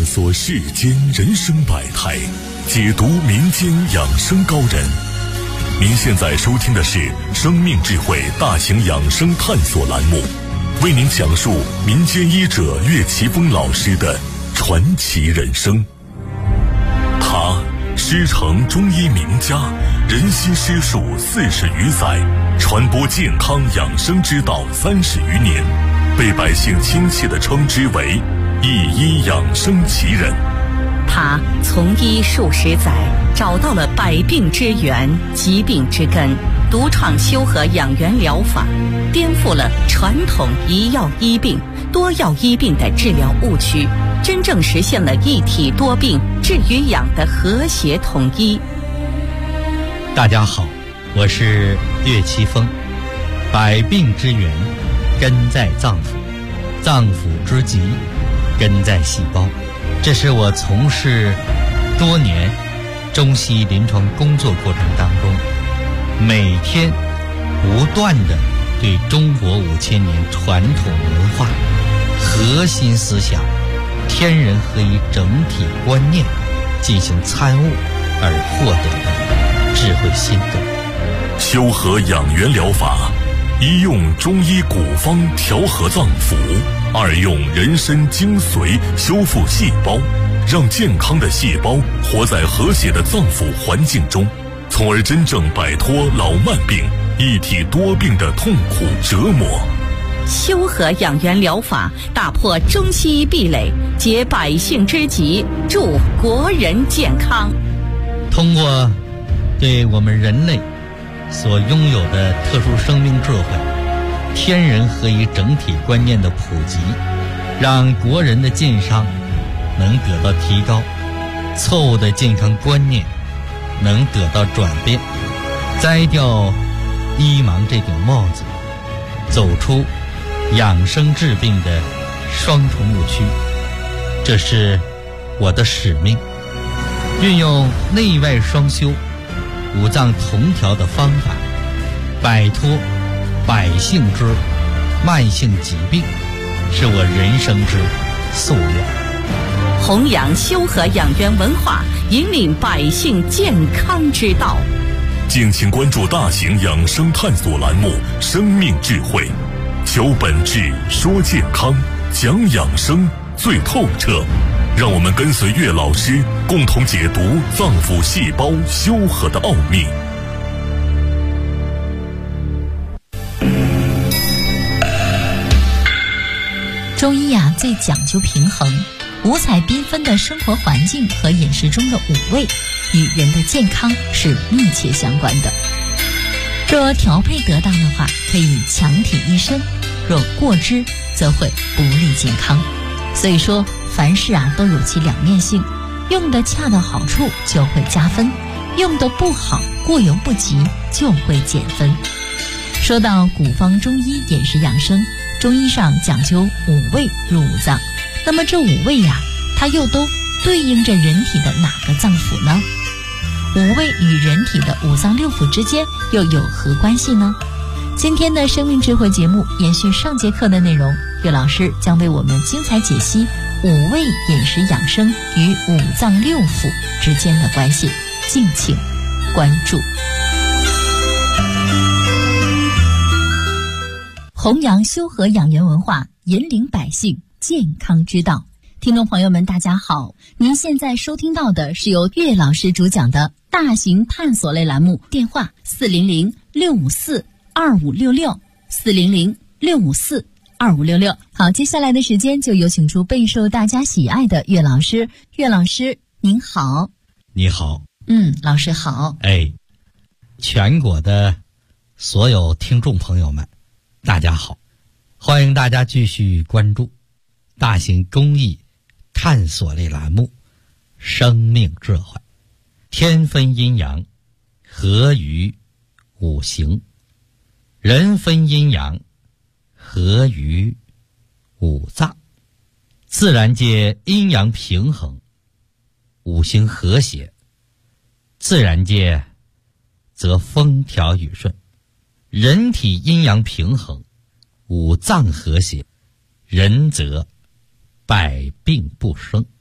索世间人生百态，解读民间养生高人。您现在收听的是生命智慧大型养生探索栏目，为您讲述民间医者岳奇峰老师的传奇人生。他师承中医名家，人心师术40余载，传播健康养生之道30余年，被百姓亲切地称之为一医养生奇人。 他从医数十载，找到了百病之源、疾病之根，独创修和养元疗法，颠覆了传统一药医病、多药医病的治疗误区，真正实现了一体多病、治与养的和谐统一。 大家好，我是岳奇峰。百病之源根在脏腑，脏腑之疾根在细胞。这是我从事多年中西医临床工作过程当中，每天不断地对中国5000年传统文化核心思想天人合一整体观念进行参悟而获得的智慧心得。 修和养元疗法，一用中医古方调和脏腑，二用人参精髓修复细胞，让健康的细胞活在和谐的脏腑环境中，从而真正摆脱老慢病、一体多病的痛苦折磨。 修和养元疗法打破中西医壁垒，解百姓之急，助国人健康。 通过对我们人类所拥有的特殊生命智慧、天人合一整体观念的普及，让国人的健康能得到提高，错误的健康观念能得到转变，摘掉医盲这顶帽子，走出养生治病的双重误区。这是我的使命，运用内外双修、五脏同调的方法，摆脱百姓之慢性疾病，是我人生之夙愿。 弘扬修和养元文化，引领百姓健康之道。 敬请关注大型养生探索栏目《生命智慧》，求本质，说健康，讲养生最透彻。让我们跟随岳老师，共同解读脏腑细胞修和的奥秘。 中医最讲究平衡，五彩缤纷的生活环境和饮食中的五味与人的健康是密切相关的。若调配得当的话，可以强体益身；若过之，则会不利健康。所以说，凡事都有其两面性，用的恰到好处就会加分，用的不好，过犹不及就会减分。说到古方中医饮食养生，中医上讲究五味入五脏，那么这五味它又都对应着人体的哪个脏腑呢？五味与人体的五脏六腑之间又有何关系呢？今天的生命智慧节目延续上节课的内容，岳老师将为我们精彩解析五味饮食养生与五脏六腑之间的关系，敬请关注。弘扬修和养元文化，引领百姓健康之道。听众朋友们大家好，您现在收听到的是由岳老师主讲的大型探索类栏目，电话400-654-2566 400-654-2566。好，接下来的时间就有请出备受大家喜爱的岳老师。岳老师您好。 你好。 老师好。 全国的所有听众朋友们大家好，欢迎大家继续关注大型公益探索类栏目生命智慧。天分阴阳，合于五行；人分阴阳，合于五脏。自然界阴阳平衡，五行和谐，自然界则风调雨顺。人体阴阳平衡，五脏和谐，人则百病不生。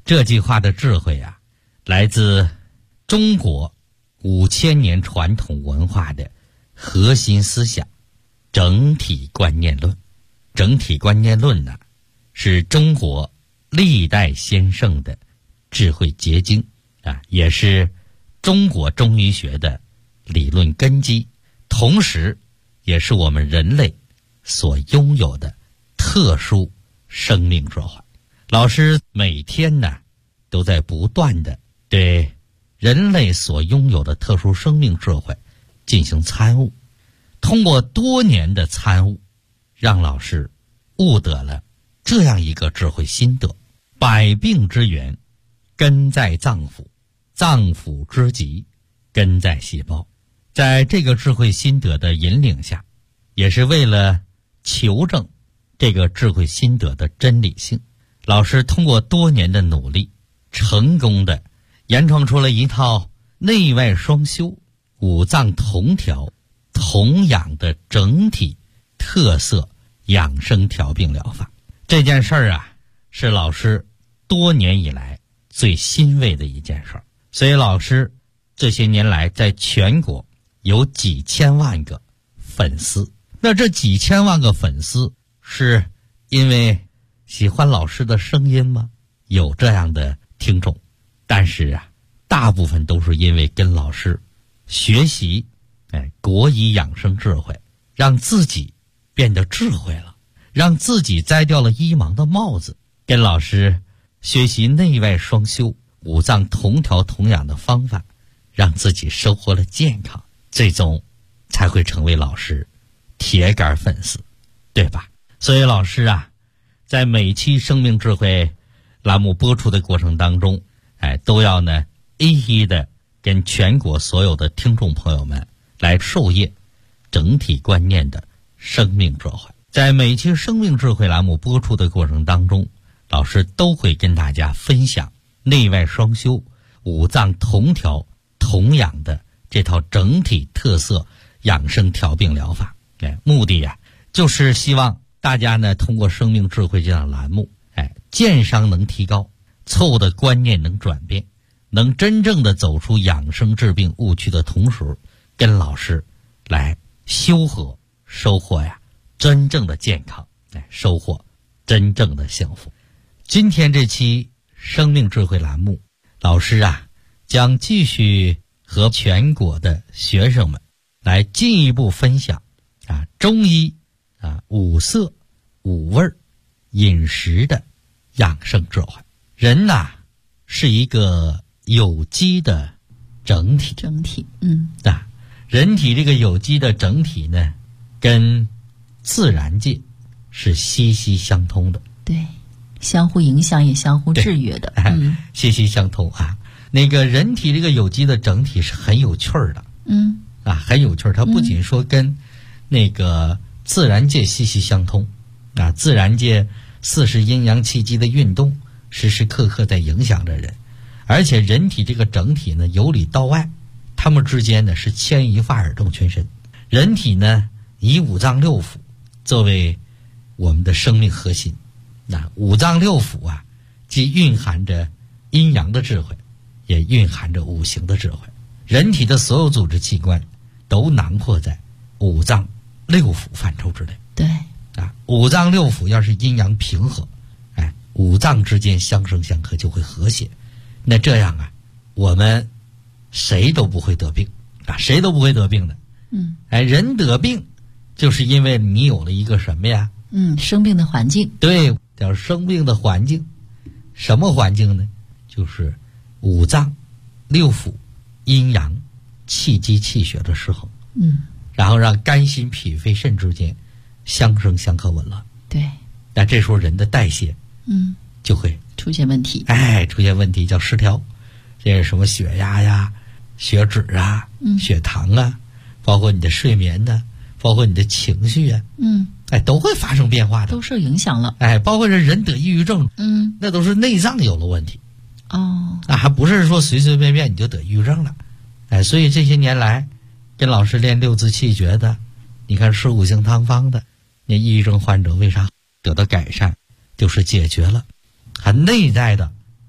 这句话的智慧啊，来自中国5000年传统文化的核心思想——整体观念论。整体观念论呢，是中国历代先圣的智慧结晶啊，也是中国中医学的理论根基，同时也是我们人类所拥有的特殊生命智慧。老师每天呢，都在不断的对人类所拥有的特殊生命智慧进行参悟，通过多年的参悟，让老师悟得了这样一个智慧心得：百病之源根在脏腑，脏腑之疾根在细胞。在这个智慧心得的引领下，也是为了求证这个智慧心得的真理性，老师通过多年的努力，成功的研创出了一套内外双修、五脏同调、同养的整体特色养生调病疗法。这件事儿啊，是老师多年以来最欣慰的一件事儿。所以老师这些年来在全国有几千万个粉丝。那这几千万个粉丝是因为喜欢老师的声音吗？有这样的听众，但是啊，大部分都是因为跟老师学习国医养生智慧，让自己变得智慧了，让自己摘掉了医盲的帽子，跟老师学习内外双修、五脏同调同养的方法，让自己收获了健康，最终才会成为老师铁杆粉丝，对吧？所以老师啊，在每期生命智慧栏目播出的过程当中，都要呢一一的跟全国所有的听众朋友们来授业整体观念的生命智慧。在每期生命智慧栏目播出的过程当中，老师都会跟大家分享内外双修、五脏同调同养的这套整体特色养生调病疗法。目的呀，就是希望大家呢通过生命智慧这样栏目，健商能提高，错误的观念能转变，能真正的走出养生治病误区的同时，跟老师来修和收获呀真正的健康，收获真正的幸福。今天这期生命智慧栏目，老师啊将继续和全国的学生们来进一步分享中医五色五味饮食的养生智慧。人呐是一个有机的整体，人体这个有机的整体呢，跟自然界是息息相通的， 对，相互影响也相互制约的， 息息相通啊。那个人体这个有机的整体是很有趣儿的，很有趣儿。它不仅说跟那个自然界息息相通自然界40阴阳气机的运动时时刻刻在影响着人，而且人体这个整体呢，由里到外，它们之间呢是牵一发而动全身。人体呢以五脏六腑作为我们的生命核心，五脏六腑啊，既蕴含着阴阳的智慧，也蕴含着五行的智慧。人体的所有组织器官都囊括在五脏六腑范畴之内。 对五脏六腑要是阴阳平和，五脏之间相生相克就会和谐。那这样啊，我们谁都不会得病谁都不会得病的。人得病就是因为你有了一个什么呀？ 生病的环境。对， 叫生病的环境。什么环境呢？就是五脏六腑阴阳气机气血的失衡。然后让肝心脾肺肾之间相生相克紊乱。 对， 那这时候人的代谢就会出现问题。 出现问题叫失调。这是什么血压呀、血脂啊、血糖啊，包括你的睡眠呢，包括你的情绪啊，都会发生变化的， 都受影响了。 包括人得抑郁症，那都是内脏有了问题。还不是说随随便便你就得抑郁症了。所以这些年来跟老师练六字气诀的，你看吃五行汤方的，那抑郁症患者为啥得到改善，就是解决了很内在的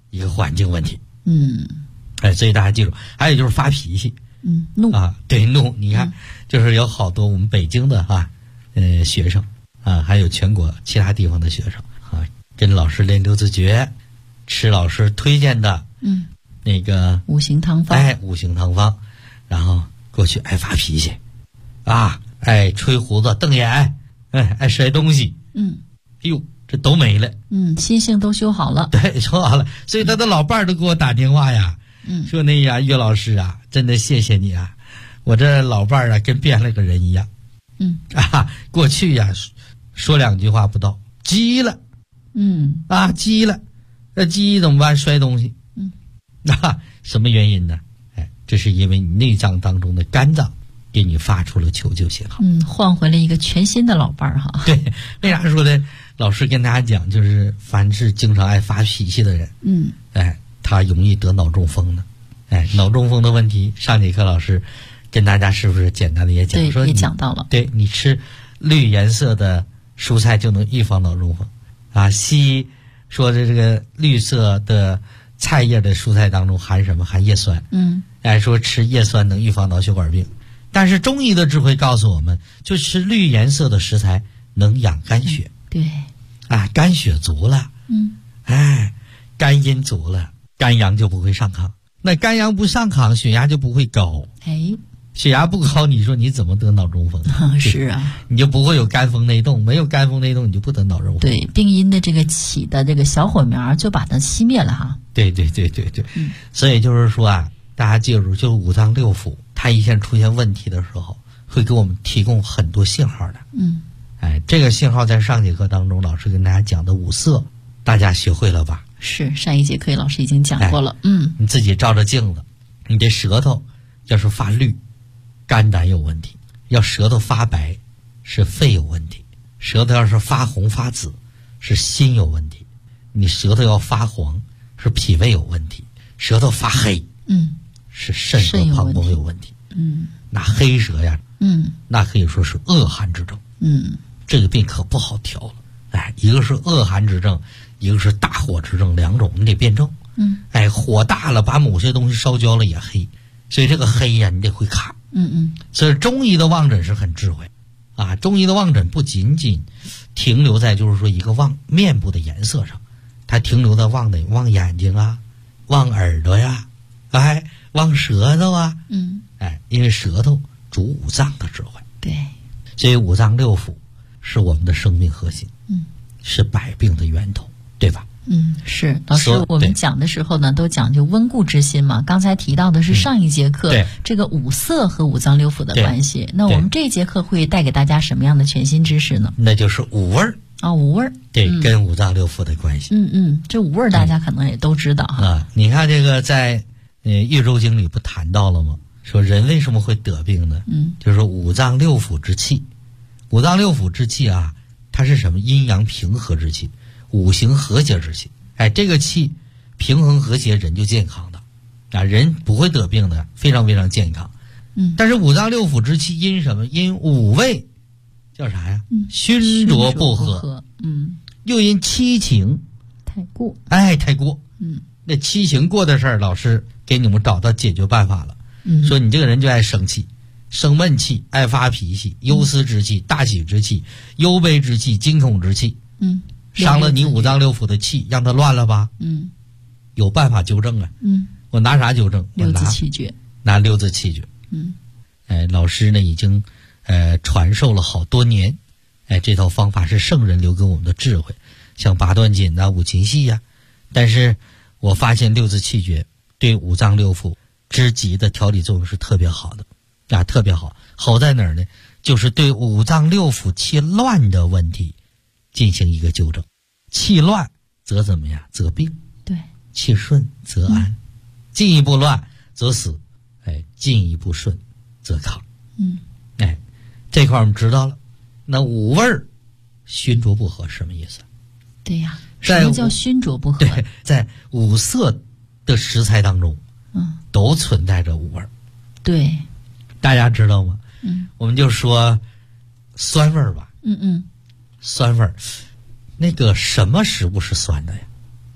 一个环境问题。所以大家记住，还有就是发脾气。 怒啊，对，怒。你看，就是有好多我们北京的学生啊，还有全国其他地方的学生啊，跟老师练六字诀，吃老师推荐的那个五行汤方， 五行汤方，然后过去爱发脾气啊，爱吹胡子瞪眼，爱摔东西，这都没了， 心性都修好了， 对，修好了。所以他的老伴儿都给我打电话呀，说那呀，岳老师啊，真的谢谢你啊，我这老伴儿啊跟变了个人一样，过去呀说两句话不到，急了，急了，那急怎么办？摔东西，什么原因呢？这是因为你内脏当中的肝脏给你发出了求救信号， 换回了一个全新的老伴儿哈。 对，为啥说的？老师跟大家讲，就是凡是经常爱发脾气的人，他容易得脑中风的。脑中风的问题，上节课老师跟大家是不是简单的也讲？ 对， 说也讲到了。 对，你吃绿颜色的蔬菜就能预防脑中风啊。西医说的这个绿色的菜叶的蔬菜当中含什么？含叶酸。说吃叶酸能预防脑血管病。但是中医的智慧告诉我们，就吃绿颜色的食材能养肝血。 对， 肝血足了，肝阴足了，肝阳就不会上亢。那肝阳不上亢，血压就不会高。血压不高，你说你怎么得脑中风？ 是啊， 你就不会有肝风内动，没有肝风内动，你就不得脑中风。 对，病因的这个起的这个小火苗就把它熄灭了哈。 对，所以就是说大家记住，就五脏六腑，它一旦出现问题的时候，会给我们提供很多信号的。这个信号在上节课当中老师跟大家讲的五色，大家学会了吧？ 是，上一节课老师已经讲过了。 你自己照着镜子，你的舌头要是发绿，肝胆有问题；要舌头发白，是肺有问题；舌头要是发红发紫，是心有问题；你舌头要发黄，是脾胃有问题；舌头发黑，是肾和膀胱有问题。那黑舌呀，那可以说是恶寒之症。这个病可不好调了。一个是恶寒之症，一个是大火之症，两种你得辩证。火大了，把某些东西烧焦了也黑，所以这个黑呀，你得会看。所以中医的望诊是很智慧中医的望诊不仅仅停留在就是说一个望面部的颜色上，它停留在望眼睛望耳朵呀，望舌头因为舌头主五脏的智慧。 对， 所以五脏六腑是我们的生命核心，是百病的源头，对吧？ 是。老师，我们讲的时候呢，都讲究温故知新嘛。刚才提到的是上一节课这个五色和五脏六腑的关系，那我们这一节课会带给大家什么样的全新知识呢？ 那就是五味儿五味儿， 对，跟五脏六腑的关系。 这五味儿大家可能也都知道哈。 你看这个在岳州经里不谈到了吗？说人为什么会得病呢？就是五脏六腑之气。五脏六腑之气它是什么？阴阳平和之气，五行和谐之气。这个气平衡和谐，人就健康的人不会得病的，非常非常健康。但是五脏六腑之气因什么？因五味叫啥呀？熏浊不和。又因七情太过。 太过。那七情过的事儿，老师给你们找到解决办法了。说你这个人就爱生气，生闷气，爱发脾气，忧思之气，大喜之气，忧悲之气，惊恐之气。伤了你五脏六腑的气，让它乱了吧？有办法纠正我拿啥纠正？ 六字气诀。 拿六字气诀。老师呢已经传授了好多年。这套方法是圣人留给我们的智慧，像八段锦五禽戏但是我发现六字气诀对五脏六腑之极的调理作用是特别好的特别好。好在哪儿呢？就是对五脏六腑气乱的问题进行一个纠正。气乱则怎么样？则病。 对。 气顺则安。进一步乱则死。进一步顺则康。这块我们知道了。那五味儿熏浊不和什么意思？ 对呀，什么叫熏浊不和？ 对，在五色的食材当中都存在着五味儿。 对， 大家知道吗？我们就说酸味儿吧。酸味儿，那个什么食物是酸的呀？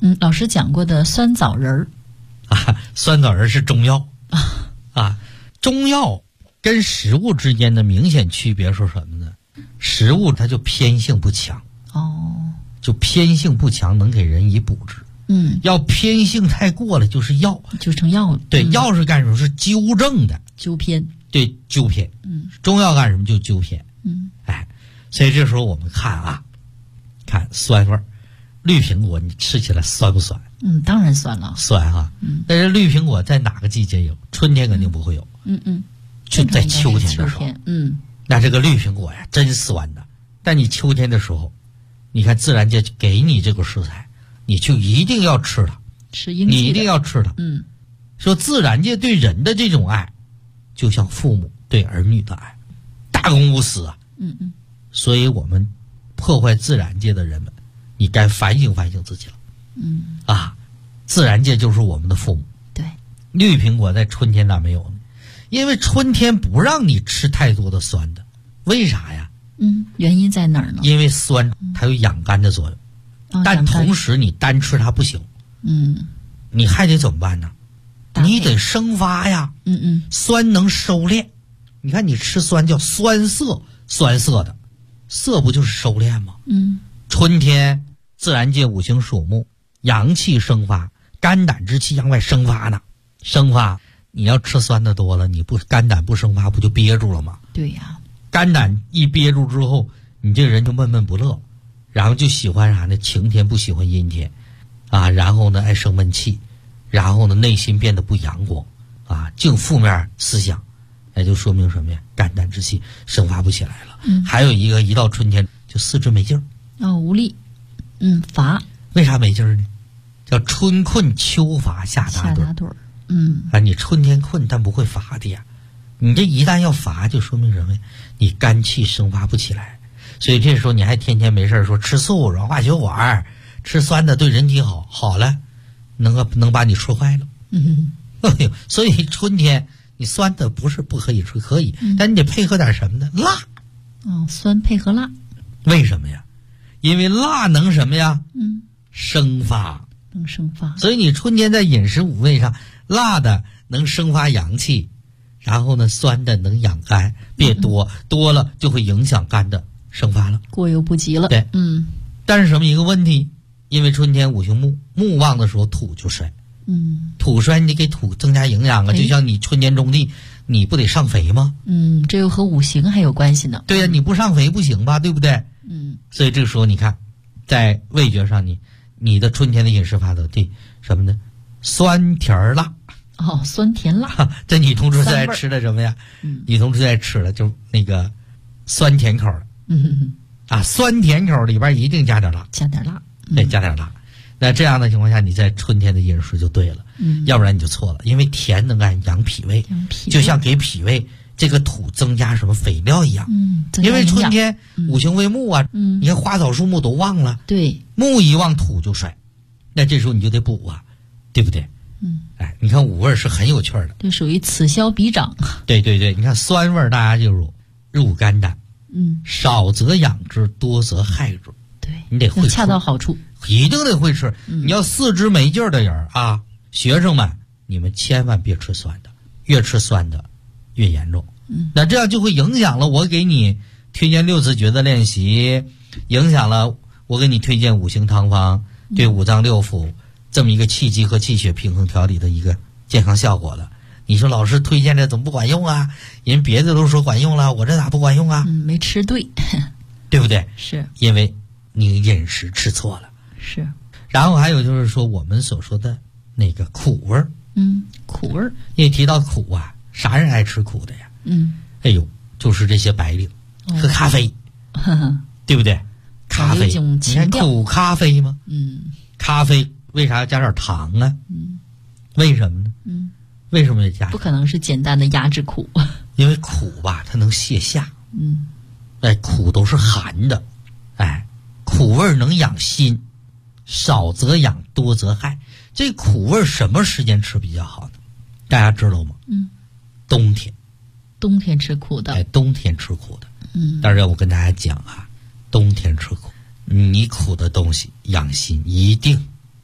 老师讲过的酸枣仁儿酸枣仁是中药中药跟食物之间的明显区别是什么呢？食物它就偏性不强就偏性不强，能给人以补治。要偏性太过了，就是药， 就成药了。 对，药是干什么？是纠正的， 纠偏。 对，纠偏。中药干什么？就纠偏。所以这时候我们看看酸味儿，绿苹果你吃起来酸不酸？ 当然酸了。 酸哈。但是绿苹果在哪个季节有？春天肯定不会有。就在秋天的时候。那这个绿苹果呀，真酸的。但你秋天的时候，你看自然界给你这个食材，你就一定要吃它，你一定要吃它。说自然界对人的这种爱，就像父母对儿女的爱，大公无私啊。所以我们破坏自然界的人们，你该反省反省自己了。自然界就是我们的父母。 对， 绿苹果在春天咋没有呢？因为春天不让你吃太多的酸的，为啥呀？ 原因在哪儿呢？ 因为酸它有养肝的作用，但同时你单吃它不行。你还得怎么办呢？你得生发呀。酸能收敛。你看你吃酸叫酸涩，酸涩的涩不就是收敛吗？春天自然界五行属木，阳气生发，肝胆之气向外生发呢。生发你要吃酸的多了，你不肝胆不生发，不就憋住了吗？ 对呀。 肝胆一憋住之后，你这个人就闷闷不乐，然后就喜欢啥呢？晴天不喜欢阴天然后呢爱生闷气，然后呢内心变得不阳光净负面思想，就说明什么呀？肝胆之气生发不起来了。还有一个，一到春天就四肢没劲儿无力乏。 为啥没劲儿呢？叫春困秋乏夏打盹儿。你春天困但不会乏的呀，你这一旦要乏就说明什么呀？你肝气生发不起来。所以这时候你还天天没事说吃素软化血管，吃酸的对人体好，好了能把你吃坏了。所以春天你酸的不是不可以吃，可以，但你得配合点什么呢？辣。 酸配合辣。 为什么呀？因为辣能什么呀？生发。 能生发。 所以你春天在饮食五味上，辣的能生发阳气，然后呢酸的能养肝，别多，多了就会影响肝的生发了， 过犹不及了。 对。但是什么一个问题？因为春天五行木，木旺的时候土就衰。土衰你得给土增加营养就像你春天种地，你不得上肥吗？ 这又和五行还有关系呢。 对呀，你不上肥不行吧，对不对？所以这个时候你看在味觉上，你的春天的饮食法则对什么呢？酸甜辣。 酸甜辣。 这女同志最爱吃的什么呀？女同志最爱吃的就那个酸甜口的。酸甜口里边一定加点辣。对，加点辣。那这样的情况下，你在春天的饮食就对了。要不然你就错了。因为甜能养脾胃，就像给脾胃这个土增加什么肥料一样。因为春天五行为木你看花草树木都旺了。 对， 木一旺土就衰，那这时候你就得补对不对？你看五味是很有趣的。 这属于此消彼长。 对，你看酸味大家就入肝胆。少则养之，多则害之。 对， 你得会恰到好处， 一定得会吃。你要四肢没劲儿的人学生们，你们千万别吃酸的，越吃酸的越严重。那这样就会影响了我给你推荐6字诀的练习，影响了我给你推荐五行汤方对五脏六腑这么一个气机和气血平衡调理的一个健康效果了。你说老师推荐的怎么不管用啊？人别的都说管用了，我这咋不管用啊？ 没吃对。 对不对？ 是因为你饮食吃错了。 是。 然后还有就是说我们所说的那个苦味儿。 苦味儿。 一提到苦啥人爱吃苦的呀？就是这些白领喝咖啡。对不对？咖啡你看苦咖啡吗？咖啡为啥要加点糖啊？为什么呢？为什么要加？ 不可能是简单的压制苦。 因为苦它能泻下。苦都是寒的。苦味能养心，少则养，多则害。这苦味什么时间吃比较好呢？大家知道吗？冬天。 冬天吃苦的。 冬天吃苦的。但是我跟大家讲冬天吃苦，你苦的东西养心一定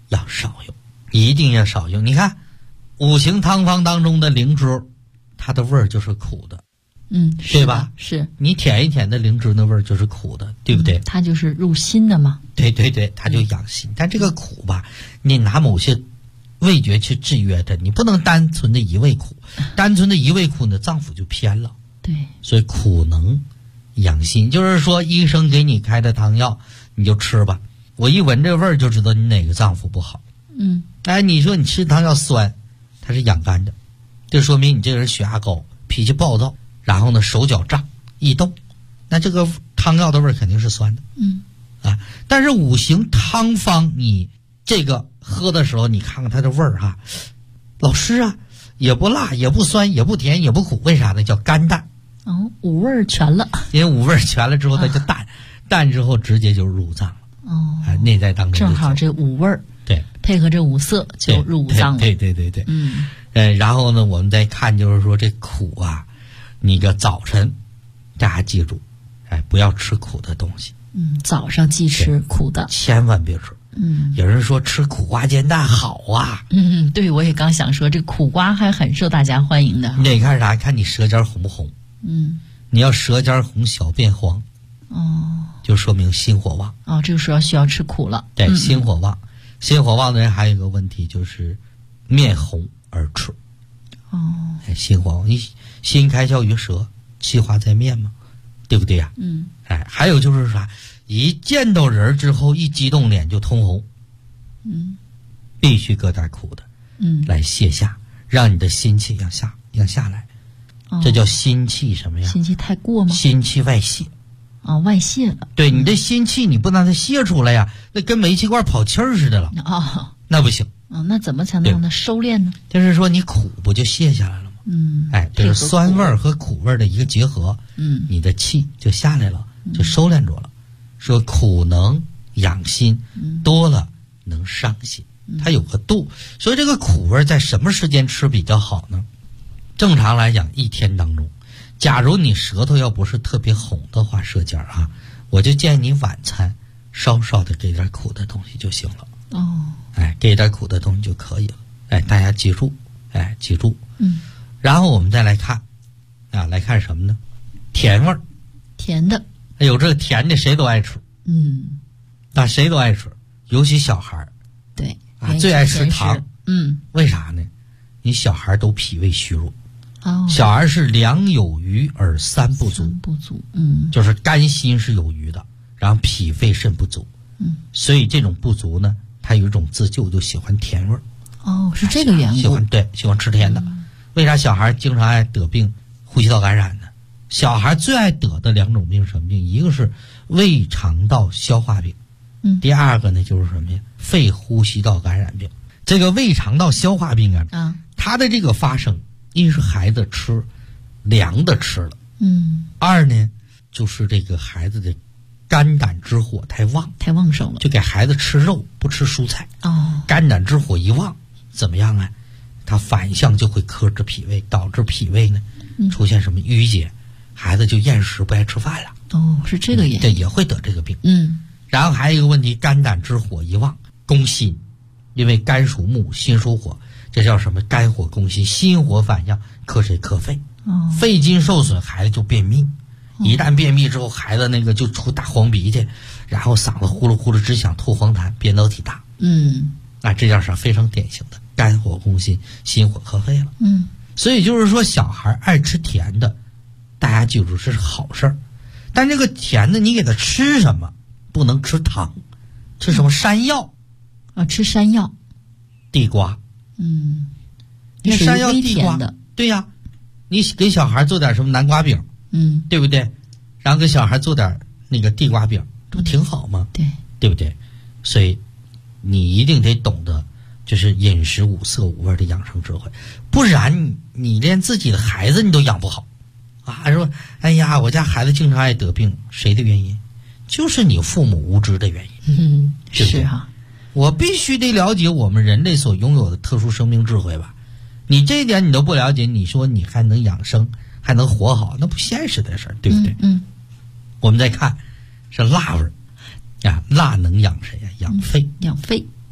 要少用，一定要少用。你看五行汤方当中的灵芝，它的味儿就是苦的，对吧？ 是你舔一舔的灵芝的味儿就是苦的，对不对？ 它就是入心的嘛。 对对对，它就养心。但这个苦吧，你拿某些味觉去制约它，你不能单纯的一味苦，单纯的一味苦，你的脏腑就偏了。 对， 所以苦能养心，就是说医生给你开的汤药，你就吃吧。我一闻这味儿就知道你哪个脏腑不好。哎，你说你吃汤药酸，它是养肝的，这说明你这个人血压高，脾气暴躁，然后呢手脚胀易动，那这个汤药的味儿肯定是酸的。但是五行汤方你这个喝的时候，你看看它的味儿哈，老师啊，也不辣也不酸也不甜也不苦，为啥呢？叫甘淡。 五味儿全了。 因为五味儿全了之后它就淡，淡之后直接就入脏了。内在当中正好这五味儿对配合这五色就入五脏了。 对。然后呢，我们再看就是说这苦啊，你个早晨大家记住，不要吃苦的东西。 早上忌吃苦的， 千万别吃。有人说吃苦瓜煎蛋好啊。 对，我也刚想说，这苦瓜还很受大家欢迎的。 你得看啥？看你舌尖红不红。你要舌尖红小变黄，就说明心火旺。 这个时候需要吃苦了。 对，心火旺。心火旺的人还有一个问题，就是面红耳赤。心火旺，你心开窍于舌，气化在面嘛，对不对呀？还有就是啥，一见到人之后一激动脸就通红。必须搁点苦的，来泻下，让你的心气要下来。这叫心气什么呀？ 心气太过吗？ 心气外泄。 外泄了。 对，你的心气你不让它泄出来呀，那跟煤气罐跑气儿似的了。那不行。 那怎么才能让它收敛呢？ 就是说你苦不就泄下来了吗？这是酸味和苦味的一个结合。你的气就下来了，就收敛住了。说苦能养心，多了能伤心，它有个度。所以这个苦味在什么时间吃比较好呢？正常来讲，一天当中，假如你舌头要不是特别红的话，舌尖我就建议你晚餐稍稍的给点苦的东西就行了。给点苦的东西就可以了。大家记住，记住。然后我们再来看，来看什么呢？甜味儿， 甜的。 有这个甜的谁都爱吃。谁都爱吃，尤其小孩儿。 对， 最爱吃糖。为啥呢？你小孩都脾胃虚弱。小孩是两有余而三不足。就是肝心是有余的，然后脾肺肾不足。所以这种不足呢，他有一种自救，就喜欢甜味儿。 是这个缘故。 喜欢吃甜的。为啥小孩经常爱得病呼吸道感染呢？小孩最爱得的两种病是什么病？一个是胃肠道消化病，第二个呢就是什么呀？肺呼吸道感染病。这个胃肠道消化病它的这个发生，一是孩子吃凉的吃了，二呢就是这个孩子的肝胆之火太旺盛了，就给孩子吃肉不吃蔬菜。肝胆之火一旺，怎么样啊？它反向就会克制脾胃，导致脾胃呢出现什么淤结，孩子就厌食不爱吃饭了。 是这个原因。 这也会得这个病。然后还有一个问题，肝胆之火一旺攻心，因为肝属木，心属火，这叫什么？肝火攻心，心火反向克谁？克肺。肺经受损，孩子就便秘。一旦便秘之后，孩子那个就出大黄鼻涕，然后嗓子呼噜呼噜直响，吐黄痰，扁桃体大。这叫啥？非常典型的肝火攻心，心火克肺了。所以就是说，小孩爱吃甜的，大家记住这是好事儿。但这个甜的，你给他吃什么？不能吃糖，吃什么？山药。 吃山药， 地瓜。你山药、地瓜的，对呀。你给小孩做点什么南瓜饼，对不对？然后给小孩做点那个地瓜饼，这不挺好吗？对不对？所以你一定得懂得，就是饮食五色五味的养生智慧，不然你连自己的孩子你都养不好说哎呀，我家孩子经常爱得病，谁的原因？就是你父母无知的原因。 是我必须得了解我们人类所拥有的特殊生命智慧吧。你这一点你都不了解，你说你还能养生还能活好，那不现实的事儿，对不对？我们再看是辣味儿辣能养谁呀？养肺。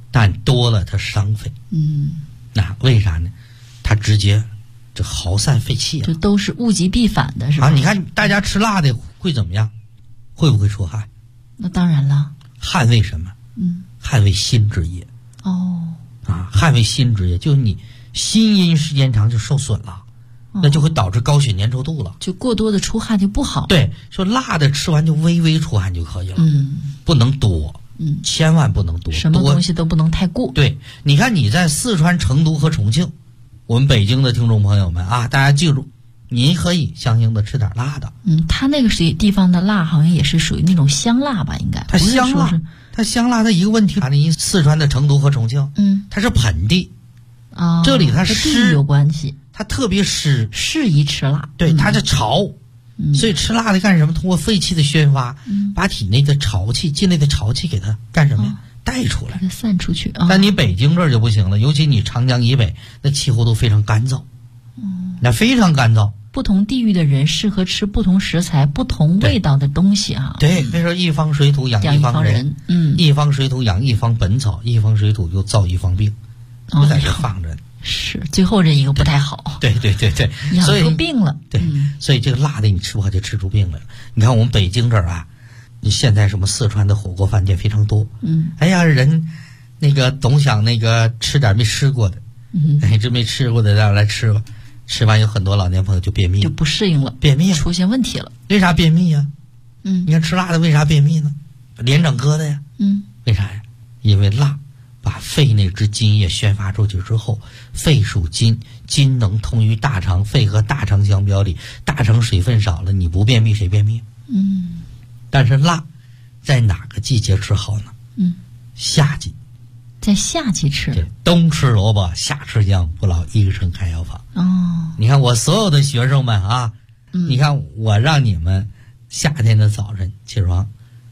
但多了它伤肺。那为啥呢？它直接这耗散肺气这都是物极必反的，是吧？ 你看大家吃辣的会怎么样？会不会出汗？ 那当然了。 汗为什么？汗为心之液。汗为心之液，就是你心阴时间长就受损了，那就会导致高血粘稠度了。 就过多的出汗就不好。 对，说辣的吃完就微微出汗就可以了，不能多，千万不能多， 什么东西都不能太过。 对，你看你在四川成都和重庆，我们北京的听众朋友们啊，大家记住，您可以相应的吃点辣的。 它那个地方的辣好像也是属于那种香辣吧，应该。 它香辣，它香辣的一个问题，你四川的成都和重庆，它是盆地，这里它湿有关系， 它特别湿， 适宜吃辣。 对，它是潮，所以吃辣的干什么？通过肺气的宣发，把体内的潮气、进来的潮气给它干什么呀？带出来， 给它散出去。 但你北京这儿就不行了，尤其你长江以北，那气候都非常干燥，那非常干燥。 不同地域的人适合吃不同食材、不同味道的东西啊。 对，那时候一方水土养一方人，一方水土养一方本草，一方水土又造一方病，就在这放着。 是，最后这一个不太好。 对， 养出病了。 对，所以这个辣的你吃不好就吃出病来了。你看我们北京这儿啊，你现在什么四川的火锅饭店非常多。哎呀，人那个总想那个吃点没吃过的，这没吃过的让来吃吧。吃完有很多老年朋友就便秘， 就不适应了， 便秘出现问题了。 为啥便秘呀？你看吃辣的为啥便秘呢？连整疙瘩呀。为啥呀？因为辣把肺内之津液宣发出去之后，肺属金，金能通于大肠，肺和大肠相表里，大肠水分少了，你不便秘谁便秘？但是辣在哪个季节吃好呢？夏季。 在夏季吃， 冬吃萝卜，夏吃姜，不老医生开药方。你看我所有的学生们啊，你看我让你们夏天的早晨起床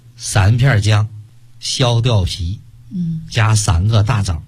，3片姜，削掉皮，加3个大枣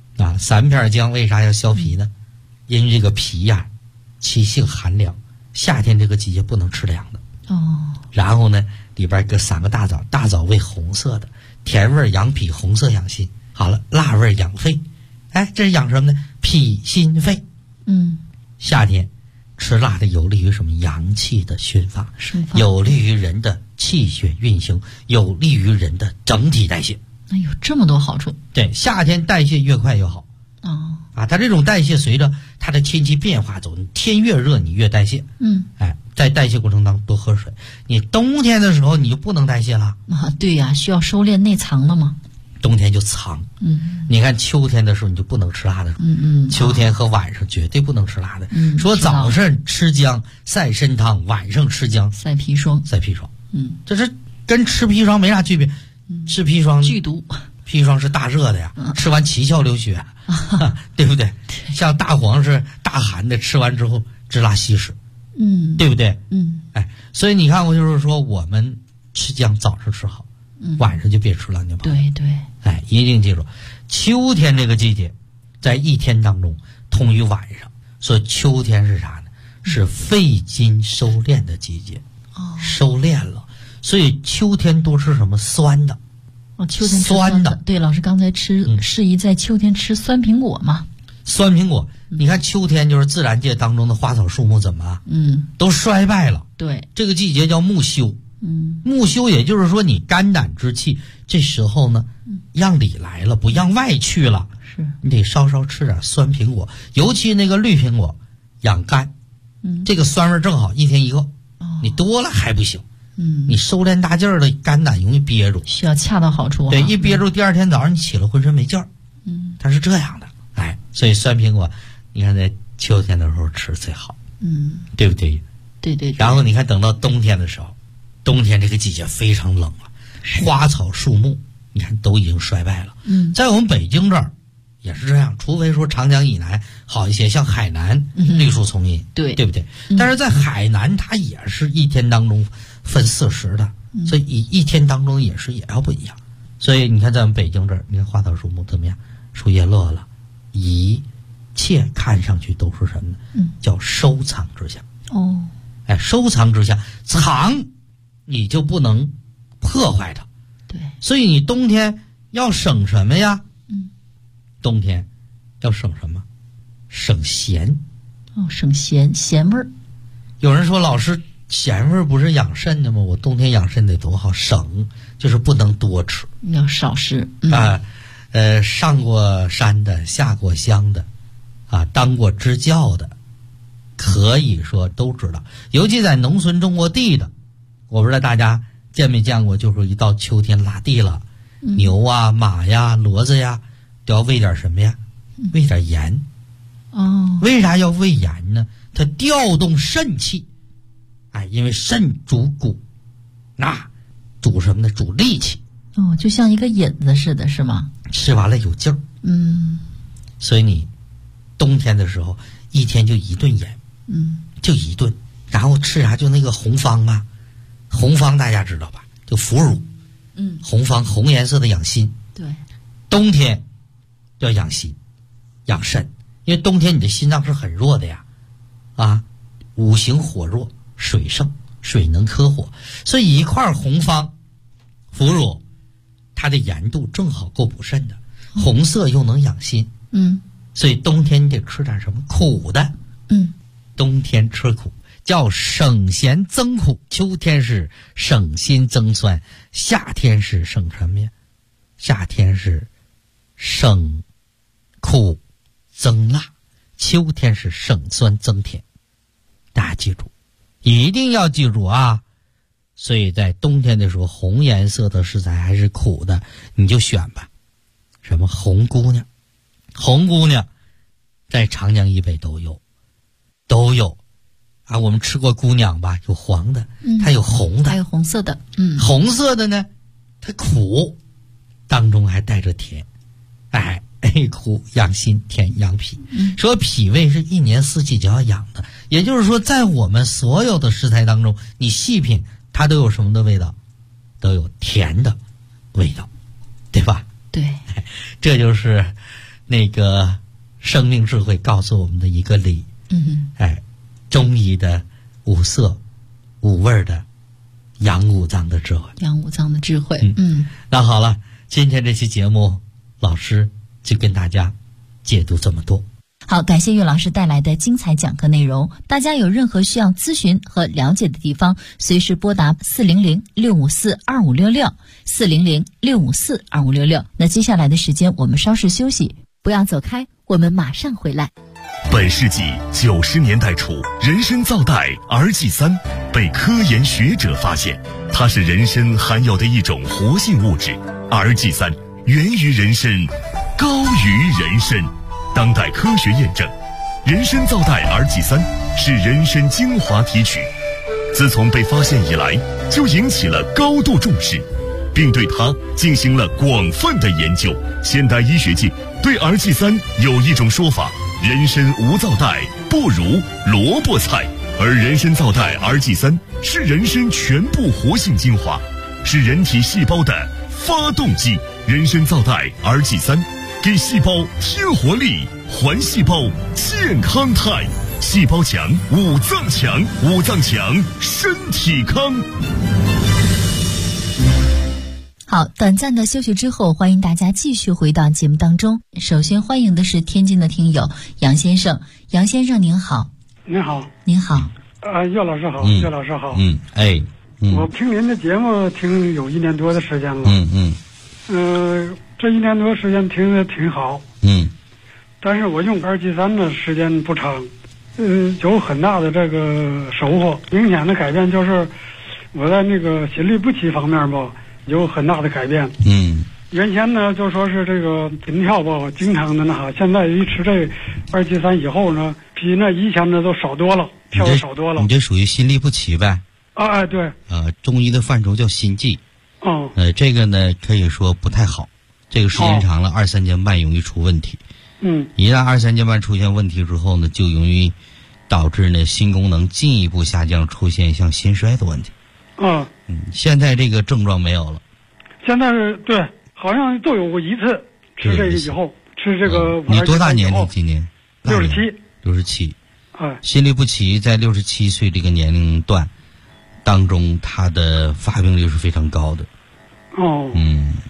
，3片姜为啥要削皮呢？因为这个皮呀，其性寒凉，夏天这个季节不能吃凉的。然后呢，里边搁3个大枣，大枣为红色的，甜味养脾，红色养心。好了，辣味养肺，这是养什么呢？脾心肺。夏天吃辣的有利于什么？阳气的宣发，有利于人的气血运行，有利于人的整体代谢。 有这么多好处。 对，夏天代谢越快越好。它这种代谢随着它的天气变化走，天越热你越代谢。在代谢过程当中多喝水。你冬天的时候你就不能代谢了。 对呀，需要收敛内藏了吗？ 冬天就藏。你看秋天的时候你就不能吃辣的。秋天和晚上绝对不能吃辣的。说早上吃姜赛参汤，晚上吃姜赛砒霜。 这是跟吃砒霜没啥区别。吃砒霜剧毒， 砒霜是大热的呀，吃完七窍流血，对不对？像大黄是大寒的，吃完之后直拉稀屎，对不对？所以你看，我就是说，我们吃姜早上吃好，晚上就别吃了，你对， 一定记住，秋天这个季节，在一天当中通于晚上，所以秋天是啥呢？是肺经收敛的季节，收敛了。所以秋天多吃什么酸的？ 秋天吃酸的。对，老师刚才适宜在秋天吃酸苹果嘛。 酸苹果，你看秋天就是自然界当中的花草树木怎么都衰败了。 对， 这个季节叫木休。木休也就是说你肝胆之气这时候呢，让里来了，不让外去了。你得稍稍吃点酸苹果，尤其那个绿苹果，养肝。这个酸味正好，一天一个。你多了还不行。你收敛大劲儿的肝胆容易憋住， 需要恰到好处。 对，一憋住，第二天早上你起了浑身没劲儿。它是这样的。所以酸苹果，你看在秋天的时候吃最好。对不对？ 对。 然后你看等到冬天的时候，冬天这个季节非常冷了，花草树木你看都已经衰败了。在我们北京这儿也是这样，除非说长江以南好一些，像海南绿树丛林，对不对？但是在海南它也是一天当中分40的，所以一天当中也要不一样。所以你看在我们北京这儿，你看花草树木怎么样？树叶落了，一切看上去都是什么呢？叫收藏之象。收藏之象，藏你就不能破坏它。 对， 所以你冬天要省什么呀？ 冬天要省什么？省咸。 省咸味儿。 有人说老师，咸味儿不是养肾的吗？我冬天养肾得多好，省就是不能多吃， 要少吃。 上过山的，下过乡的，当过支教的，可以说都知道。尤其在农村种过地的，我不知道大家见没见过，就是一到秋天拉地了，牛啊、马呀、骡子呀，都要喂点什么呀？喂点盐。为啥要喂盐呢？它调动肾气。因为肾主骨，主什么呢？主力气。 就像一个引子似的，是吗？ 吃完了有劲儿。所以你冬天的时候一天就一顿盐，就一顿，然后吃啥？就那个红方啊，红方大家知道吧？就腐乳，红方红颜色的养心。 对， 冬天要养心，养肾，因为冬天你的心脏是很弱的呀，五行火弱，水盛，水能克火，所以一块红方腐乳，它的盐度正好够补肾的，红色又能养心。所以冬天你得吃点什么苦的。冬天吃苦叫省咸增苦，秋天是省辛增酸，夏天是省什么呀？夏天是省苦增辣，秋天是省酸增甜。大家记住，一定要记住啊！所以在冬天的时候，红颜色的食材还是苦的，你就选吧。什么红姑娘？红姑娘在长江以北都有我们吃过姑娘吧，有黄的，它有红的， 还有红色的。 红色的呢，它苦，当中还带着甜。苦养心，甜养脾。说脾胃是一年四季就要养的，也就是说在我们所有的食材当中，你细品它都有什么的味道？都有甜的味道，对吧？ 对， 这就是那个生命智慧告诉我们的一个理。中医的五色五味的养五脏的智慧。那好了，今天这期节目老师就跟大家解读这么多。 好，感谢岳老师带来的精彩讲课内容。大家有任何需要咨询和了解的地方，随时拨打400-654-2566，400-654-2566。那接下来的时间我们稍事休息，不要走开，我们马上回来。 本世纪90年代初，人参皂苷儿祭三被科研学者发现，它是人参含有的一种活性物质。儿祭三源于人参，高于人参。当代科学验证，人参皂苷儿祭三是人参精华提取，自从被发现以来，就引起了高度重视，并对它进行了广泛的研究。现代医学界对儿祭三有一种说法：人参无皂苷不如萝卜菜，而人参皂苷儿祭三是人参全部活性精华，是人体细胞的发动机。人参皂苷儿祭三给细胞添活力，还细胞健康态。细胞强，五脏强，五脏强，身体康。 好，短暂的休息之后，欢迎大家继续回到节目当中。首先欢迎的是天津的听友杨先生。杨先生您好。 您好。 您好。 岳老师好。岳老师好。我听您的节目听有1年多的时间了。这1年多时间听得挺好。但是我用儿祭三的时间不长，有很大的这个收获。明显的改变就是我在那个心律不齐方面吧有很大的改变。原先呢就说是这个心跳吧经常的现在一吃这儿祭三以后呢，比那以前的都少多了，跳的少多了。 你这属于心律不齐呗？ 对。 中医的范畴叫心悸。这个呢可以说不太好，这个时间长了2-3节慢容易出问题。一旦2-3节慢出现问题之后呢，就容易导致呢心功能进一步下降，出现像心衰的问题。现在这个症状没有了。 现在是对，好像都有过一次吃这个以后，吃这个。 你多大年龄？今年 67。 67。心律不齐在67岁这个年龄段当中，它的发病率是非常高的。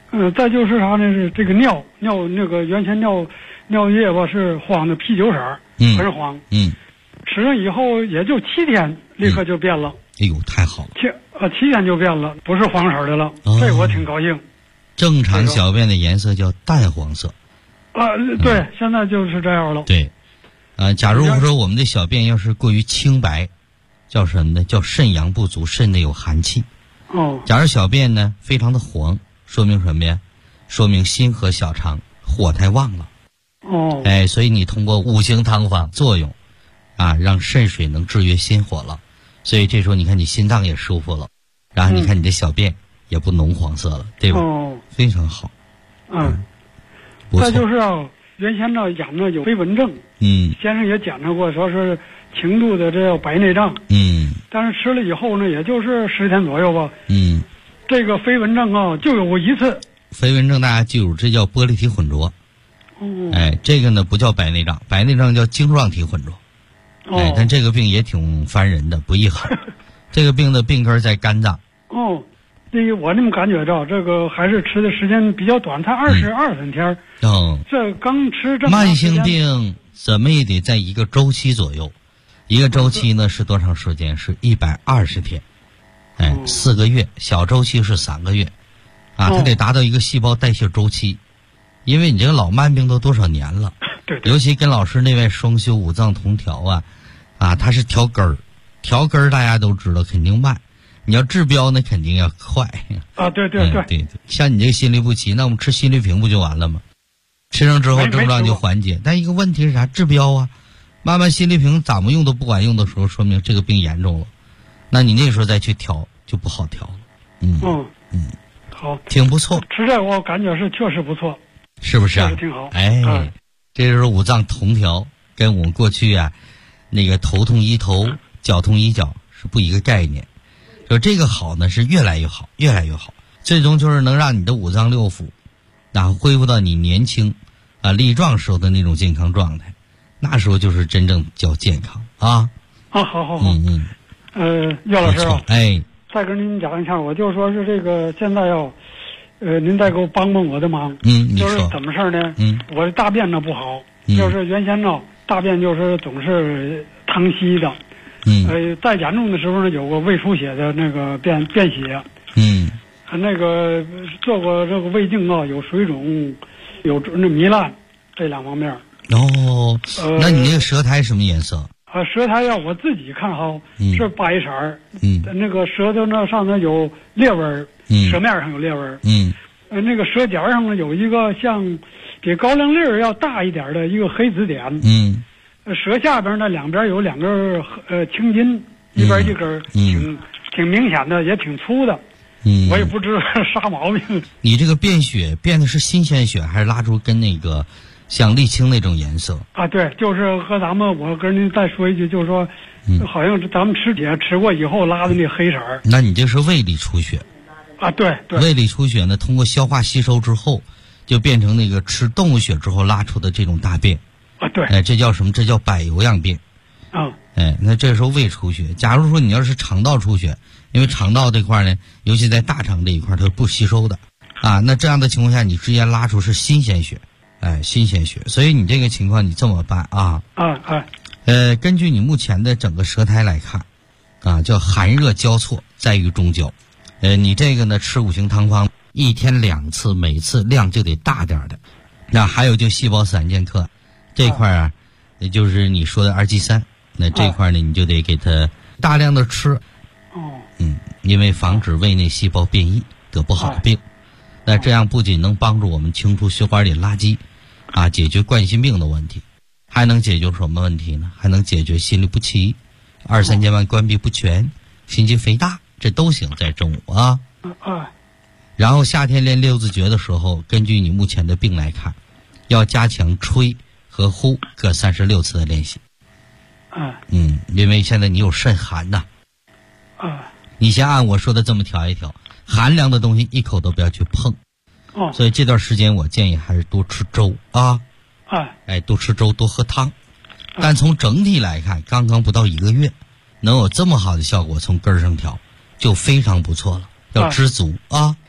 再就是啥呢？是这个尿那个原先尿液吧是黄的啤酒色，很黄。吃上以后也就7天，立刻就变了。 哎呦，太好了 ！7天就变了，不是黄色的了，这我挺高兴。 正常小便的颜色叫淡黄色。 对，现在就是这样了。 对，假如说我们的小便要是过于清白，叫什么呢？叫肾阳不足，肾内有寒气。假如小便呢非常的黄，说明什么呀？说明心和小肠火太旺了。所以你通过五行汤方作用，让肾水能制约心火了，所以这时候你看你心脏也舒服了，然后你看你的小便也不浓黄色了，对吧？非常好。 再就是原先呢养的有飞蚊症，先生也检查过，说是轻度的这叫白内障，但是吃了以后呢，也就是10天左右吧，这个飞蚊症就有过1次。 飞蚊症大家记住，这叫玻璃体混浊。这个呢不叫白内障，白内障叫晶状体混浊。但这个病也挺烦人的，不易好。这个病的病根在肝脏。 我那么感觉着，这个还是吃的时间比较短，才22-23天。这刚吃这么慢性病怎么也得在一个周期左右，一个周期呢是多长时间？是120天。4个月，小周期是3个月。它得达到一个细胞代谢周期。因为你这个老慢病都多少年了， 对， 尤其跟老师那位双修五脏同调它是调根儿，调根儿大家都知道肯定慢，你要治标呢肯定要快。对，像你这个心律不齐，那我们吃心律平不就完了吗？吃上之后症状就缓解，但一个问题是啥？治标慢慢心律平怎么用都不管用的时候，说明这个病严重了，那你那时候再去调就不好调了。 好， 挺不错。 吃这我感觉是确实不错。 是不是挺好。 这就是五脏同调，跟我们过去那个头痛医头，脚痛医脚是不一个概念。就这个好呢，是越来越好，越来越好，最终就是能让你的五脏六腑恢复到你年轻力壮时候的那种健康状态，那时候就是真正叫健康啊。 好。岳老师再跟您讲一下，我就说是这个现在您再给我帮我的忙。就是怎么事呢？我的大便呢不好，就是原先呢大便就是总是淌稀的。再严重的时候呢，有过胃出血的那个便血。那个做过这个胃镜有水肿，有那糜烂，这2方面。 那你那个舌苔什么颜色？ 舌苔我自己看是白色儿。那个舌头那上头有裂纹，舌面上有裂纹。那个舌尖上呢有一个像比高粱粒要大一点的一个黑紫点。舌下边呢两边有2根青筋，一边一根，挺明显的，也挺粗的。我也不知道啥毛病。 你这个便血变的是新鲜血，还是拉出跟那个像沥青那种颜色？ 对，就是和我跟您再说一句，就是说，好像咱们吃铁吃过以后拉的那黑色儿。 那你这是胃里出血。 对。 胃里出血呢，通过消化吸收之后，就变成那个吃动物血之后拉出的这种大便。 对。 这叫什么？这叫柏油样便。那这时候胃出血。假如说你要是肠道出血，因为肠道这块呢，尤其在大肠这一块它是不吸收的那这样的情况下，你直接拉出是新鲜血。新鲜血。所以你这个情况你这么办根据你目前的整个舌苔来看叫寒热交错，在于中焦。你这个呢吃五行汤方1天2次，每次量就得大点的。那还有就细胞散健克这块也就是你说的2G3，那这块呢你就得给它大量的吃。因为防止胃内细胞变异得不好的病。那这样不仅能帮助我们清除血管里垃圾解决冠心病的问题，还能解决什么问题呢？还能解决心律不齐、2、3间瓣关闭不全、心肌肥大，这都行，在中午然后夏天练六字诀的时候，根据你目前的病来看，要加强吹和呼各36次的练习。因为现在你有肾寒你先按我说的这么调一调，寒凉的东西一口都不要去碰。所以这段时间我建议还是多吃粥多吃粥，多喝汤。但从整体来看，刚刚不到1个月，能有这么好的效果，从根儿上调就非常不错了。要知足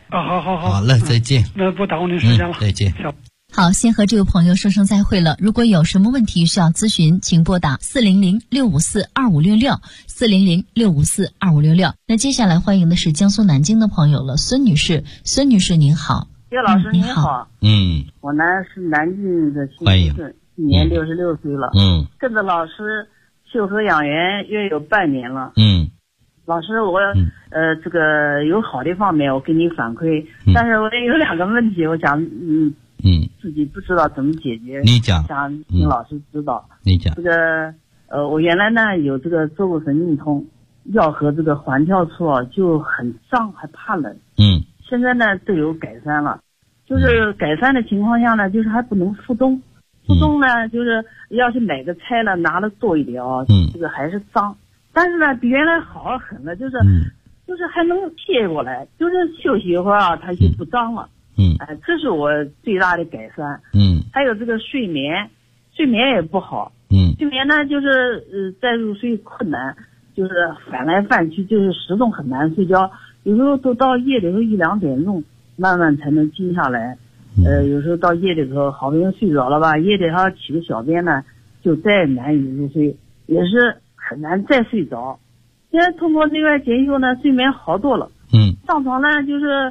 好。 好嘞，再见。 那不耽误您时间了。 再见。 好，先和这位朋友说声再会了。如果有什么问题需要咨询，请拨打400-654-2566，400-654-2566。那接下来欢迎的是江苏南京的朋友了，孙女士。孙女士您好。 叶老师您好。我呢是南京的新村，今年66岁了。跟着老师修和养元约有半年了。老师我这个有好的方面我给你反馈，但是我也有2个问题，我想自己不知道怎么解决， 你讲， 想请老师指导。 你讲。 这个我原来呢有这个坐骨神经痛，腰和这个环跳处就很胀还怕冷。现在呢都有改善了，就是改善的情况下呢，就是还不能复动。复动呢就是要是买个菜了拿了多一点这个还是脏，但是呢比原来好很了，就是还能贴过来，就是休息一会儿它就不脏了。这是我最大的改善。还有这个睡眠也不好。睡眠呢就是再入睡困难，就是翻来翻去，就是始终很难睡觉，有时候都到夜里头1、2点钟慢慢才能静下来。有时候到夜里头好不容易睡着了吧，夜里还要起个小便呢，就再难以入睡，也是很难再睡着。现在通过内外检修呢，睡眠好多了。上床呢就是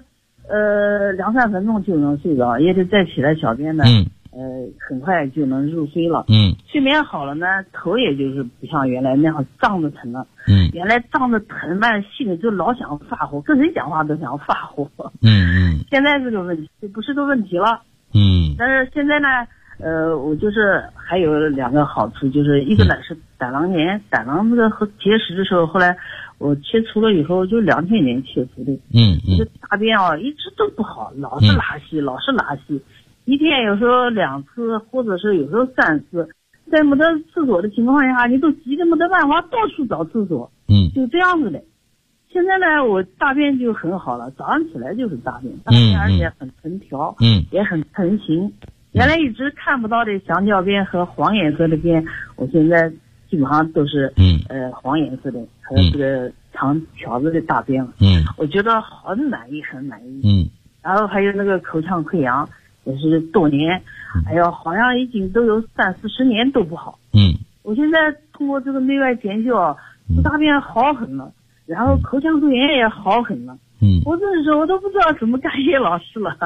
2、3分钟就能睡着，也得再起来小便呢，很快就能入睡了。睡眠好了呢，头也就是不像原来那样胀着疼了。原来胀着疼吧，心里就老想发火，跟谁讲话都想发火。现在这个问题就不是个问题了。但是现在呢，我就是还有2个好处，就是一个呢是胆囊炎，胆囊这个结石的时候，后来我切除了以后，就2天前切除的。这大便一直都不好，老是拉稀，一天有时候2次，或者是有时候3次，在没得厕所的情况下，你都急得没得办法，到处找厕所。就这样子的。现在呢，我大便就很好了，早上起来就是大便，而且很成条，也很成型。原来一直看不到的香蕉便和黄颜色的便，我现在基本上都是黄颜色的，还有这个长条子的大便了。我觉得很满意。然后还有那个口腔溃疡也是多年，好像已经都有30、40年都不好。我现在通过这个内外检修大便好很了，然后口腔溃疡也好很了。我这时候我都不知道怎么感谢老师了。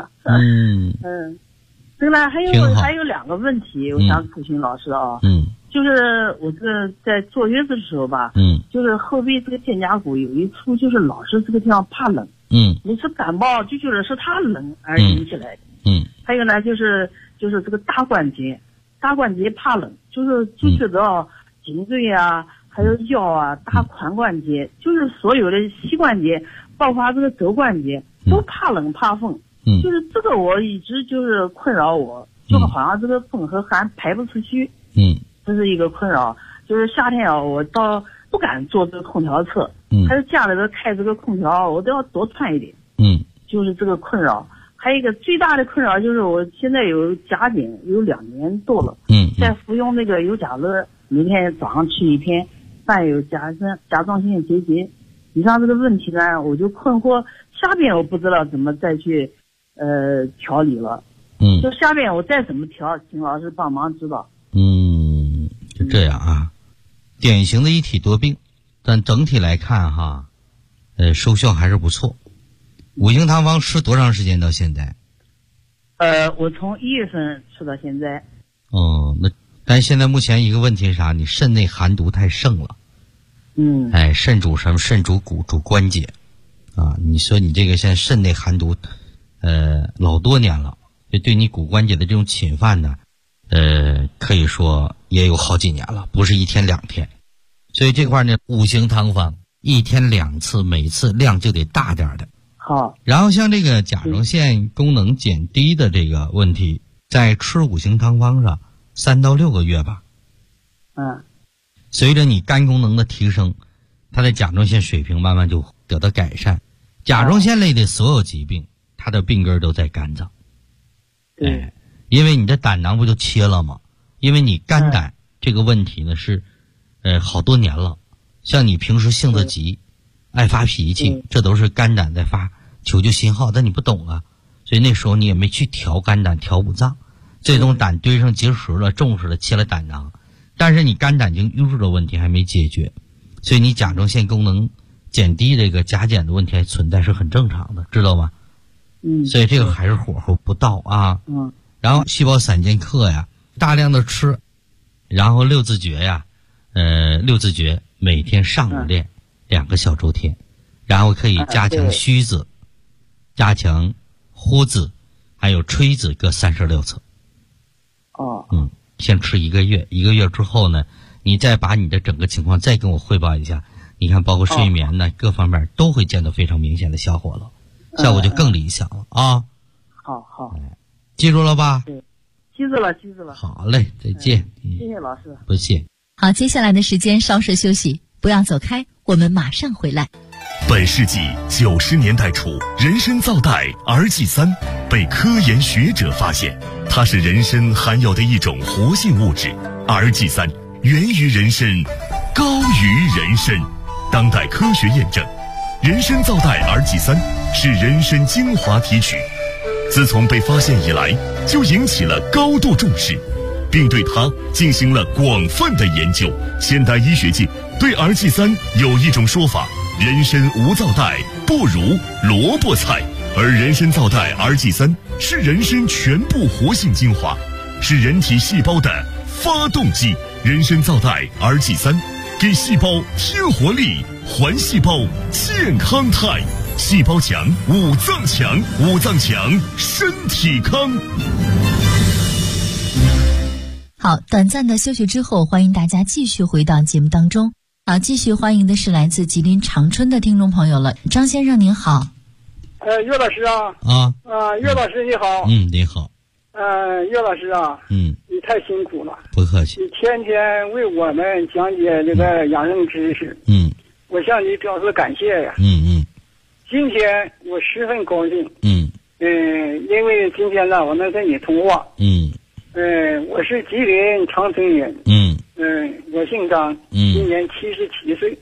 这个呢还有2个问题，我想咨询老师就是我这个在坐月子的时候吧，就是后背这个肩胛骨有一处就是老是这个地方怕冷。每次感冒就觉得是它冷而引起来的。还有呢就是这个大关节怕冷，就觉得颈椎啊，还有腰啊，大髋关节，就是所有的膝关节，包括这个肘关节都怕冷怕风。就是这个我一直就是困扰我，就好像这个风和寒排不出去。这是一个困扰。就是夏天我倒不敢坐这个空调车，还是家里头开这个空调，我都要多穿一点。就是这个困扰。还有一个最大的困扰就是我现在有甲减有2年多了。在服用那个尤加乐，每天早上吃1片，伴有甲状腺结节。以上这个问题呢，我就困惑，下边我不知道怎么再去调理了。就下边我再怎么调，请老师帮忙指导。 就这样啊，典型的一体多病，但整体来看收效还是不错。五行汤方吃多长时间到现在？ 我从1月份吃到现在。 但现在目前一个问题是啥？你肾内寒毒太盛了。肾主什么？肾主骨，主关节啊。你说你这个现在肾内寒毒老多年了，就对你骨关节的这种侵犯呢，可以说也有好几年了，不是1天2天。所以这块呢，五行汤方1天2次，每次量就得大点的。 好。 然后像这个甲状腺功能减低的这个问题，在吃五行汤方上3到6个月吧。随着你肝功能的提升，它的甲状腺水平慢慢就得到改善。甲状腺类的所有疾病，它的病根都在肝脏。因为你的胆囊不就切了吗？因为你肝胆这个问题呢是好多年了。像你平时性子急，爱发脾气，这都是肝胆求救信号，但你不懂啊，所以那时候你也没去调肝胆、调五脏，最终胆堆上结石了，重视了，切了胆囊，但是你肝胆经淤住的问题还没解决，所以你甲状腺功能减低这个甲减的问题还存在，是很正常的，知道吗？所以这个还是火候不到啊。然后细胞散健克呀，大量的吃，然后六字诀呀，六字诀每天上午练2个小周天，然后可以加强虚子，加强呼子，还有吹子各36次。先吃1个月，1个月之后呢，你再把你的整个情况再跟我汇报一下，你看包括睡眠呢，各方面都会见到非常明显的效果了，效果就更理想了啊。 好， 记住了吧？ 对，记住了。 好嘞，再见。 谢谢老师。 不谢。 好，接下来的时间稍事休息，不要走开，我们马上回来。 本世纪90年代初，人参皂苷 RG3 被科研学者发现，它是人参含有的一种活性物质。RG3 源于人参，高于人参。当代科学验证，人参皂苷 RG3 是人参精华提取，自从被发现以来，就引起了高度重视，并对它进行了广泛的研究。现代医学界对 RG3 有一种说法：人参无皂苷不如萝卜菜，而人参皂苷 RG3 是人参全部活性精华，是人体细胞的发动机。人参皂苷 RG3 给细胞添活力，还细胞健康态，细胞强，五脏强，五脏强，身体康。 好，短暂的休息之后，欢迎大家继续回到节目当中。好，继续欢迎的是来自吉林长春的听众朋友了，张先生您好。 岳老师啊。岳老师你好。 你好。 岳老师啊。你太辛苦了。 不客气。 你天天为我们讲解这个养生知识。我向你表示感谢呀。今天我十分高兴。因为今天呢，我能跟你通话。我是吉林长春人。我姓张。今年77岁。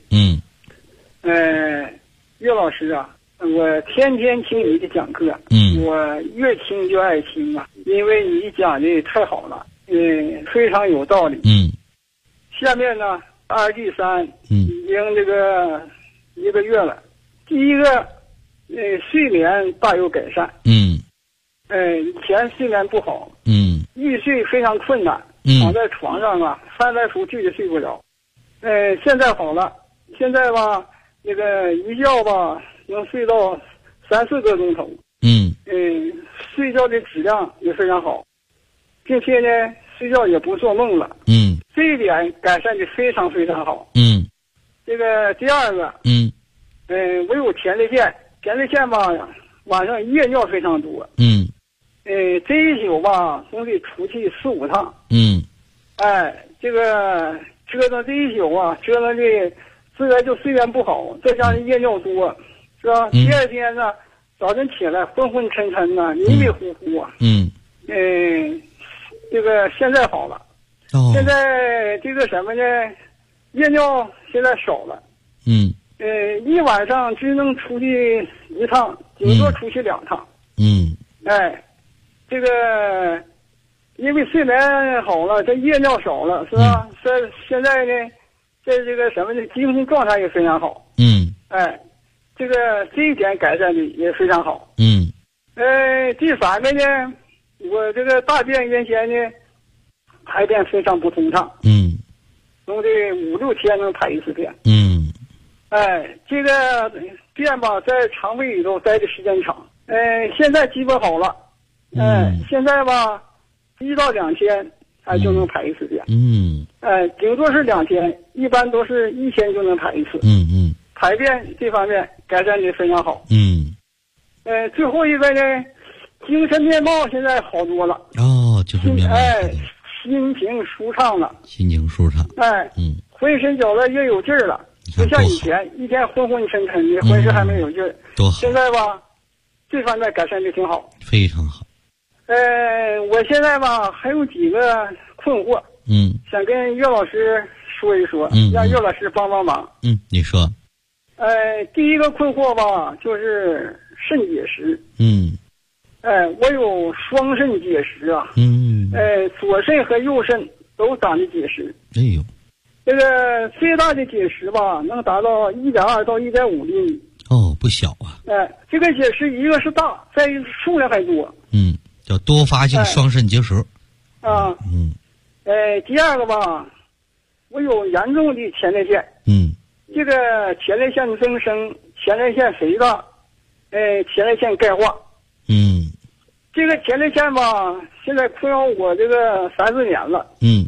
岳老师啊，我天天听你的讲课。我越听越爱听啊，因为你讲的太好了。非常有道理。下面呢，RG3已经这个1个月了。第一个，睡眠大有改善。以前睡眠不好。欲睡非常困难。躺在床上啊，翻来覆去的睡不着。现在好了，现在吧，那个一觉吧能睡到3-4个钟头。睡觉的质量也非常好，并且呢，睡觉也不做梦了。这一点改善的非常非常好。这个第二个，我有前列腺，吧，晚上夜尿非常多。这一宿吧，总得出去4-5趟。这个折腾这一宿啊，折腾的自然就睡眠不好，再加上夜尿多，是吧？第二天呢，早晨起来昏昏沉沉的，迷迷糊糊啊。这个现在好了。现在这个什么呢？夜尿现在少了。一晚上只能出去1趟，顶多出去2趟。这个因为睡眠好了，这夜尿少了，是吧？现在呢，在这个什么呢，精神状态也非常好。这一点改善的也非常好。第三个呢，我这个大便原先呢排便非常不通畅。总得5-6天能排1次便。这个便吧，在肠胃里头待的时间长。现在基本好了。现在吧，1到2天就能排1次便。顶多是2天，一般都是1天就能排1次。排便这方面改善的非常好。最后一个呢，精神面貌现在好多了。 就是面貌。 心情舒畅了。浑身觉得越有劲儿了，不像以前一天昏昏沉沉的，浑身还没有劲儿。 多好。 现在吧，这方面改善的挺好。 非常好。 我现在吧还有几个困惑。想跟岳老师说一说。让岳老师帮帮忙。 你说。 第一个困惑吧，就是肾结石。我有双肾结石啊。左肾和右肾都长的结石。 哎呦， 这个最大的结石吧，能达到1.2到1.5厘米。 哦，不小啊。 这个结石一个是大，再一个数量还多。 叫多发性双肾结石。 第二个吧，我有严重的前列腺。这个前列腺增生、前列腺肥大，前列腺钙化。这个前列腺吧，现在困扰我这个3-4年了。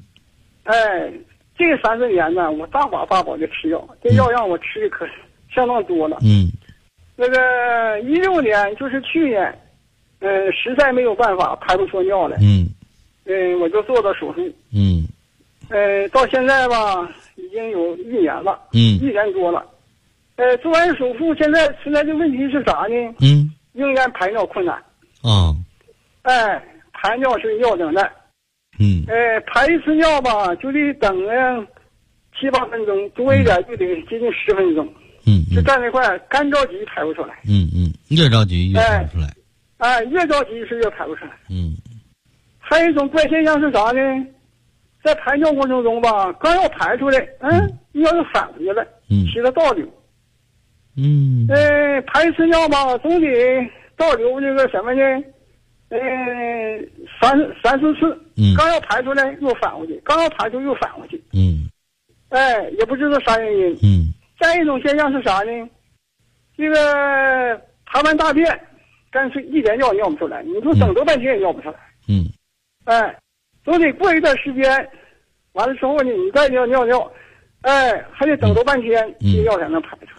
这3-4年呢，我大把的吃药，这药让我吃的可相当多了。那个16年就是去年，实在没有办法排不出尿来。我就做的手术。到现在吧，已经有1年了。1年多了。做完手术，现在存在的问题是啥呢？仍然排尿困难。排尿是尿等待。排一次尿吧，就得等7-8分钟，多一点就得接近10分钟。就站那块干着急排不出来。 越着急越排不出来。 越着急是越排不出来。还有一种怪现象是啥呢？在排尿过程中吧，刚要排出来，尿又返回来，起了倒流。排一次尿吧，总得倒流这个什么呢？3-4次。刚要排出来又返回去，刚要排出又返回去。也不知道啥原因。再一种现象是啥呢？这个排完大便，干脆一点尿尿不出来，你说等多半天也尿不出来。总得过一段时间，完了之后呢，你再尿，还得等多半天，这尿才能排出。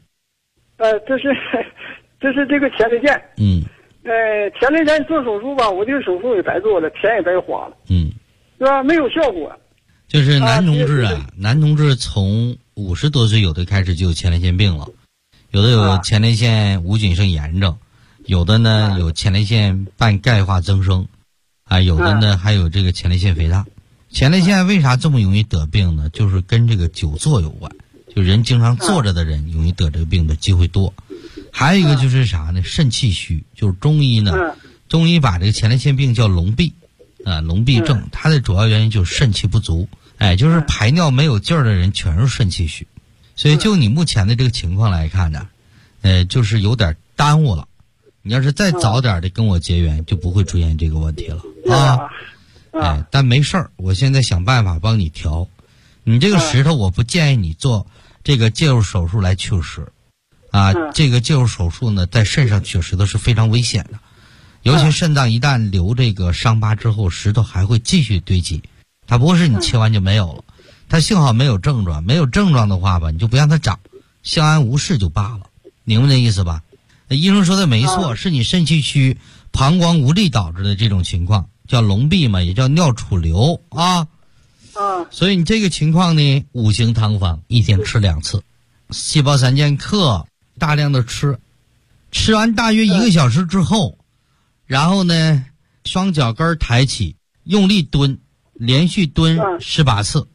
这是这个前列腺。前列腺做手术吧，我这个手术也白做了，钱也白花了。是吧？没有效果。 就是男同志男同志从50多岁有的开始就有前列腺病了，有的有前列腺无菌性炎症，有的呢有前列腺半钙化增生，有的呢还有这个前列腺肥大。前列腺为啥这么容易得病呢？就是跟这个久坐有关，就人经常坐着的人容易得这个病的机会多。还有一个就是啥呢？肾气虚，就是中医把这个前列腺病叫痨闭。痨闭症，它的主要原因就是肾气不足。就是排尿没有劲儿的人全是肾气虚。所以就你目前的这个情况来看呢，就是有点耽误了。你要是再早点的跟我结缘，就不会出现这个问题了但没事儿，我现在想办法帮你调。你这个石头，我不建议你做这个介入手术来取石。这个介入手术呢，在肾上取石头是非常危险的。尤其肾脏一旦留这个伤疤之后，石头还会继续堆积，它不是你切完就没有了。它幸好没有症状，没有症状的话吧，你就不让它长，相安无事就罢了，明白这意思吧？医生说的没错，是你肾气虚、膀胱无力导致的这种情况，叫痨闭嘛，也叫尿储留所以你这个情况呢，5行汤方一天吃2次，细胞3剑客，大量的吃完大约1个小时之后，然后呢，双脚跟抬起，用力蹲，连续蹲18次。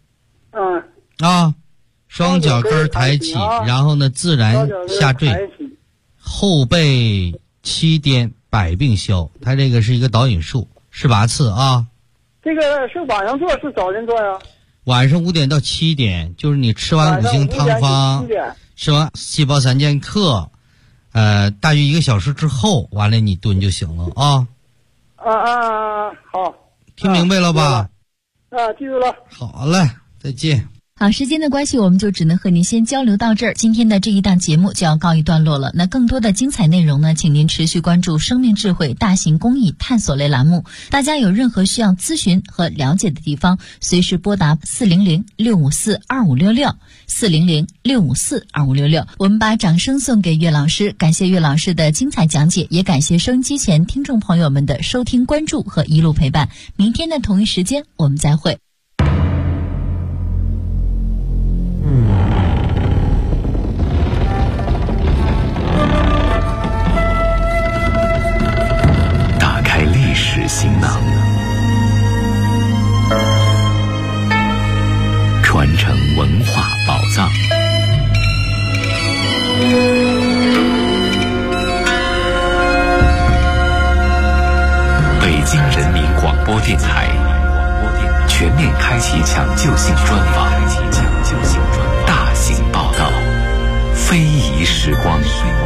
双脚跟抬起，然后呢，自然下坠，后背7颠，百病消。它这个是一个导引术，18次啊。 这个是晚上做是早晨做呀？ 晚上5点到7点，就是你吃完5行汤方，吃完细胞3剑客，大约1个小时之后，完了你蹲就行了啊。 好， 听明白了吧？ 记住了。 好嘞，再见。 好，时间的关系，我们就只能和您先交流到这儿。今天的这一档节目就要告一段落了。那更多的精彩内容呢，请您持续关注生命智慧大型公益探索类栏目。大家有任何需要咨询和了解的地方，随时拨打400-654-2566 400-654-2566。我们把掌声送给岳老师，感谢岳老师的精彩讲解，也感谢收音机前听众朋友们的收听关注和一路陪伴。明天的同一时间我们再会。 行囊，传承文化宝藏， 京人民广播电台全面开启抢救性专访，大型报道，非遗时光。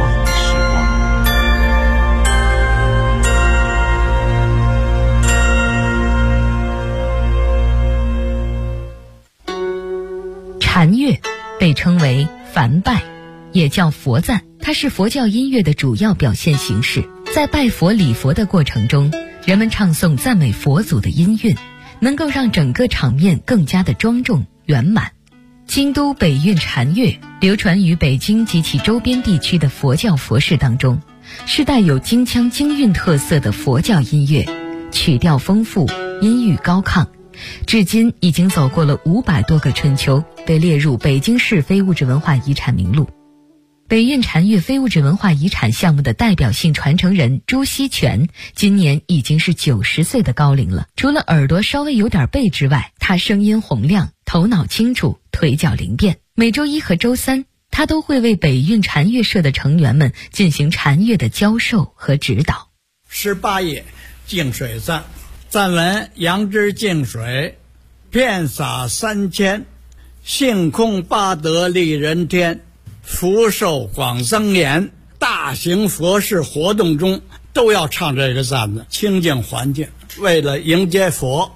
禅乐被称为梵拜，也叫佛赞，它是佛教音乐的主要表现形式。在拜佛礼佛的过程中，人们唱诵赞美佛祖的音韵，能够让整个场面更加的庄重圆满。京都北韵禅乐流传于北京及其周边地区的佛教佛事当中，是带有京腔京韵特色的佛教音乐，曲调丰富，音域高亢，至今已经走过了500多个春秋，被列入北京市非物质文化遗产名录。北韵禅乐非物质文化遗产项目的代表性传承人朱锡全今年已经是90岁的高龄了。除了耳朵稍微有点背之外，他声音洪亮，头脑清楚，腿脚灵便。每周一和周三，他都会为北韵禅乐社的成员们进行禅乐的教授和指导。 18页净水赞，赞文：杨枝净水，遍洒3000，性空八德利人天，福寿广增延。大型佛事活动中都要唱这个赞子，清净环境，为了迎接佛。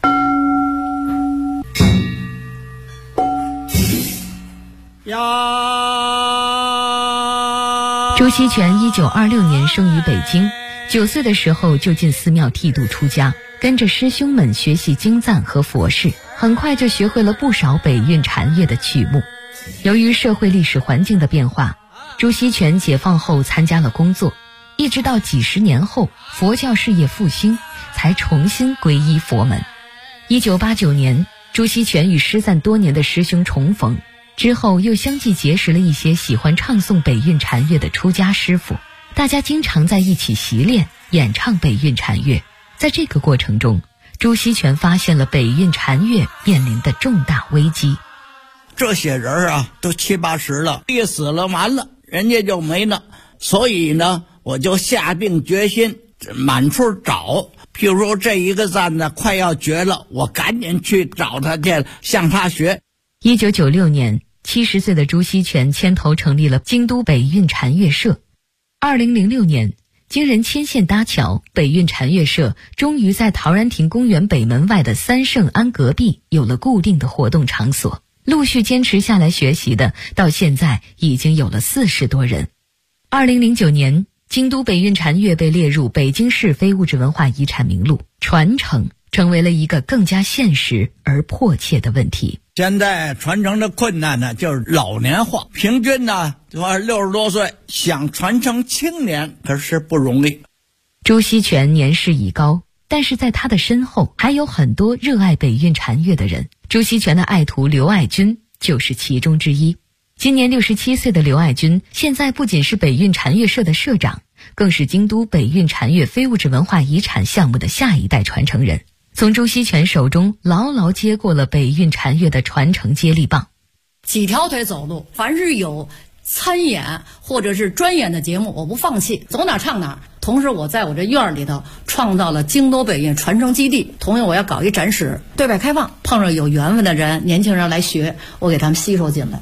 朱锡全1926年生于北京，9岁的时候就进寺庙剃度出家，跟着师兄们学习经赞和佛事，很快就学会了不少北韵禅乐的曲目。由于社会历史环境的变化，朱锡全解放后参加了工作，一直到几十年后佛教事业复兴，才重新皈依佛门。1989年，朱锡全与失散多年的师兄重逢，之后又相继结识了一些喜欢唱诵北韵禅乐的出家师傅，大家经常在一起习练演唱北韵禅乐。在这个过程中，朱锡全发现了北韵禅乐面临的重大危机。 这些人啊都70、80了，一死了完了，人家就没了。所以呢，我就下定决心满处找，譬如说这一个赞呢快要绝了，我赶紧去找他去，向他学。 1996年，70岁的朱锡全牵头成立了京都北韵禅乐社。2006年，经人牵线搭桥，北韵禅乐社终于在陶然亭公园北门外的三圣庵隔壁有了固定的活动场所。陆续坚持下来学习的，到现在已经有了40多人。2009年，京都北韵禅乐被列入北京市非物质文化遗产名录，传承成为了一个更加现实而迫切的问题。 现在传承的困难呢，就是老年化，平均呢就60多岁，想传承青年可是不容易。 朱锡全年事已高，但是在他的身后还有很多热爱北韵禅乐的人。朱锡全的爱徒刘爱军就是其中之一。今年67岁的刘爱军，现在不仅是北韵禅乐社的社长，更是京都北韵禅乐非物质文化遗产项目的下一代传承人，从朱锡全手中牢牢接过了北韵禅乐的传承接力棒。 几条腿走路，凡是有参演或者是专演的节目，我不放弃，走哪唱哪。同时我在我这院里头创造了京都北韵传承基地，同样我要搞一展示，对外开放，碰上有缘分的人，年轻人来学，我给他们吸收进来。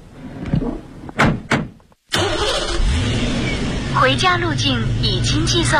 回家路径已经计算